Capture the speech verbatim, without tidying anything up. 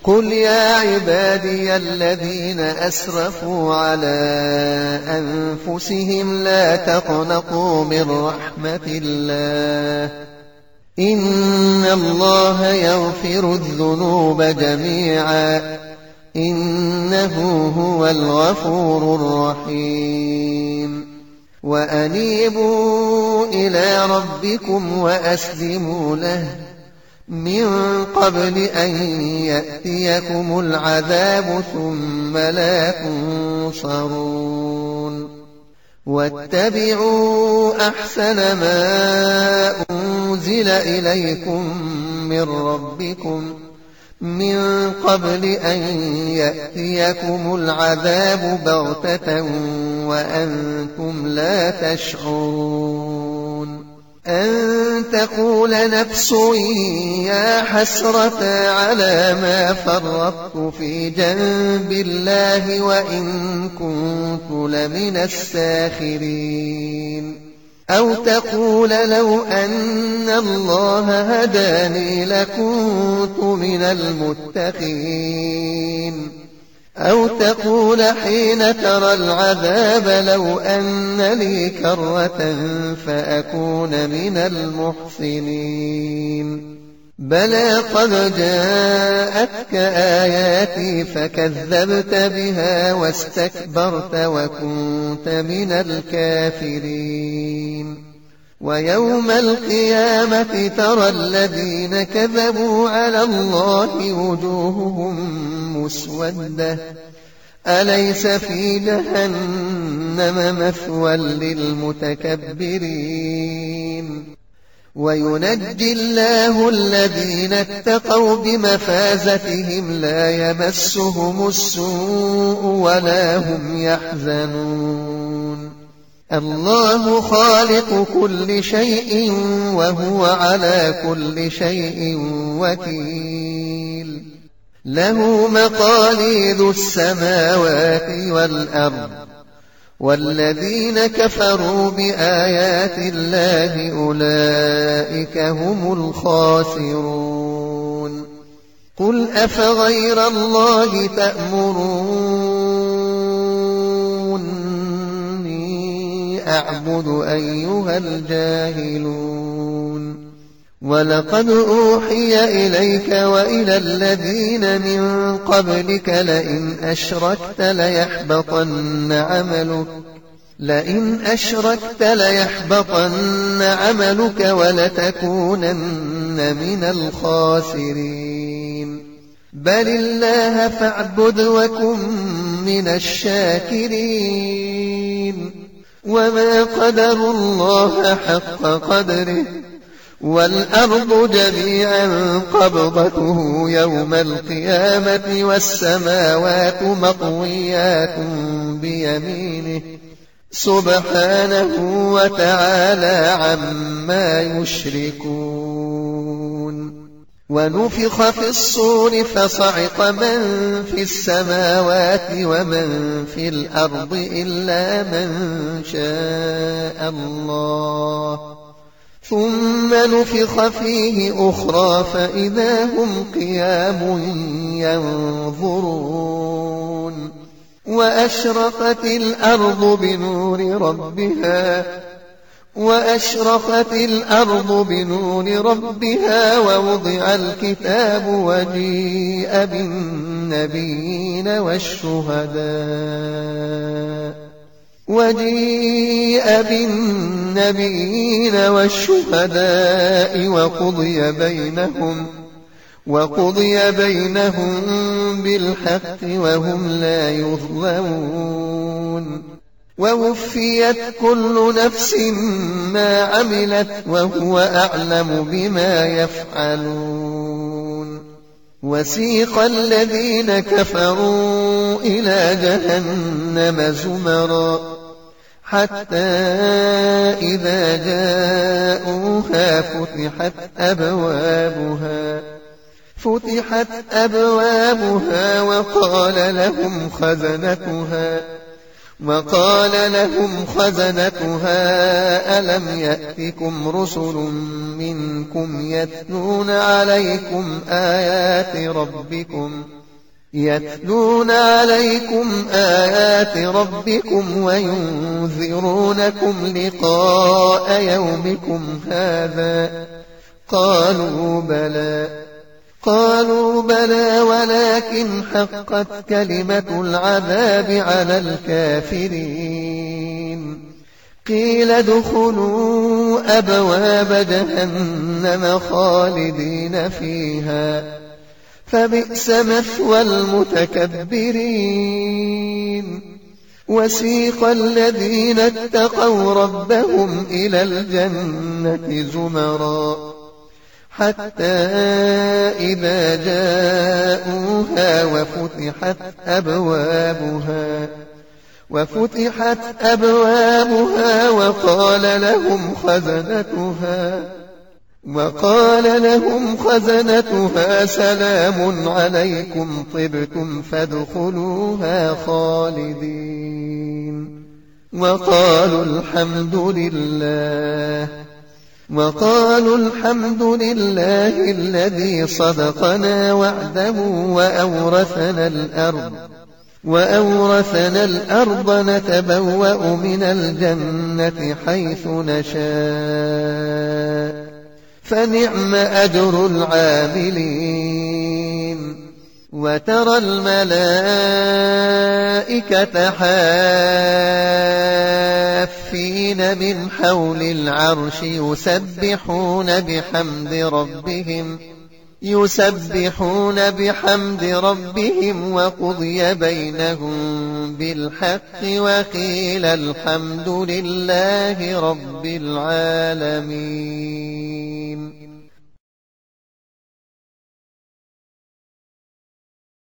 قل يا عبادي الذين أسرفوا على أنفسهم لا تقنطوا من رحمة الله إن الله يغفر الذنوب جميعا إنه هو الغفور الرحيم وأنيبوا إلى ربكم وأسلموا له من قبل أن يأتيكم العذاب ثم لا تنصرون واتبعوا أحسن ما أنزل إليكم من ربكم من قبل أن يأتيكم العذاب بغتة وأنتم لا تشعرون أن تقول نفس يا حسرة على ما فرطت في جنب الله وإن كنت لمن الساخرين أو تقول لو أن الله هداني لكنت من المتقين أو تقول حين ترى العذاب لو أن لي كرة فأكون من المحسنين بلى قد جاءتك آياتي فكذبت بها واستكبرت وكنت من الكافرين ويوم القيامة ترى الذين كذبوا على الله وجوههم مسودة أليس في جهنم مثوى للمتكبرين وينجي الله الذين اتقوا بمفازتهم لا يمسهم السوء ولا هم يحزنون الله خالق كل شيء وهو على كل شيء وكيل له مقاليد السماوات والأرض والذين كفروا بآيات الله أولئك هم الخاسرون قل أفغير الله تأمروني أعبد أيها الجاهلون ولقد أوحي إليك وإلى الذين من قبلك لئن أشركت ليحبطن عملك لئن أشركت ليحبطن عملك ولتكونن من الخاسرين بل الله فاعبد وكن من الشاكرين وما قدروا الله حق قدره والأرض جميعا قبضته يوم القيامة والسماوات مطويات بيمينه سبحانه وتعالى عما يشركون ونفخ في الصور فصعق من في السماوات ومن في الأرض إلا من شاء الله ثم نفخ فيه أخرى فإذا هم قيام ينظرون وأشرقت الأرض بنور ربها وأشرقت الأرض بنور ربها ووضع الكتاب وجيء بالنبيين والشهداء وجيء بالنبيين والشهداء وقضي بينهم وقضي بينهم بالحق وهم لا يظلمون ووفيت كل نفس ما عملت وهو أعلم بما يفعلون وسيق الذين كفروا إلى جهنم زمرا حتى إذا جاءوها فتحت أبوابها فتحت أبوابها وقال لهم خزنتها وقال لهم خزنتها ألم يأتكم رسل منكم يتلون عليكم آيات ربكم يتلون عليكم آيات ربكم وينذرونكم لقاء يومكم هذا قالوا بلى قالوا بلى ولكن حقت كلمة العذاب على الكافرين قيل ادخلوا أبواب جهنم خالدين فيها فبئس مثوى المتكبرين وسيق الذين اتقوا ربهم إلى الجنة زمرا حتى إذا جاءوها وفتحت أبوابها وفتحت أبوابها وقال لهم خزنتها وقال لهم خزنتها سلام عليكم طبتم فادخلوها خالدين وقالوا الحمد لله وقالوا الحمد لله الذي صدقنا وعده وأورثنا الأرض وأورثنا الأرض نتبوأ من الجنة حيث نشاء فنعم أجر العاملين وترى الملائكة حافين من حول العرش يسبحون بحمد ربهم يسبحون بحمد ربهم وقضي بينهم بالحق وقيل الحمد لله رب العالمين.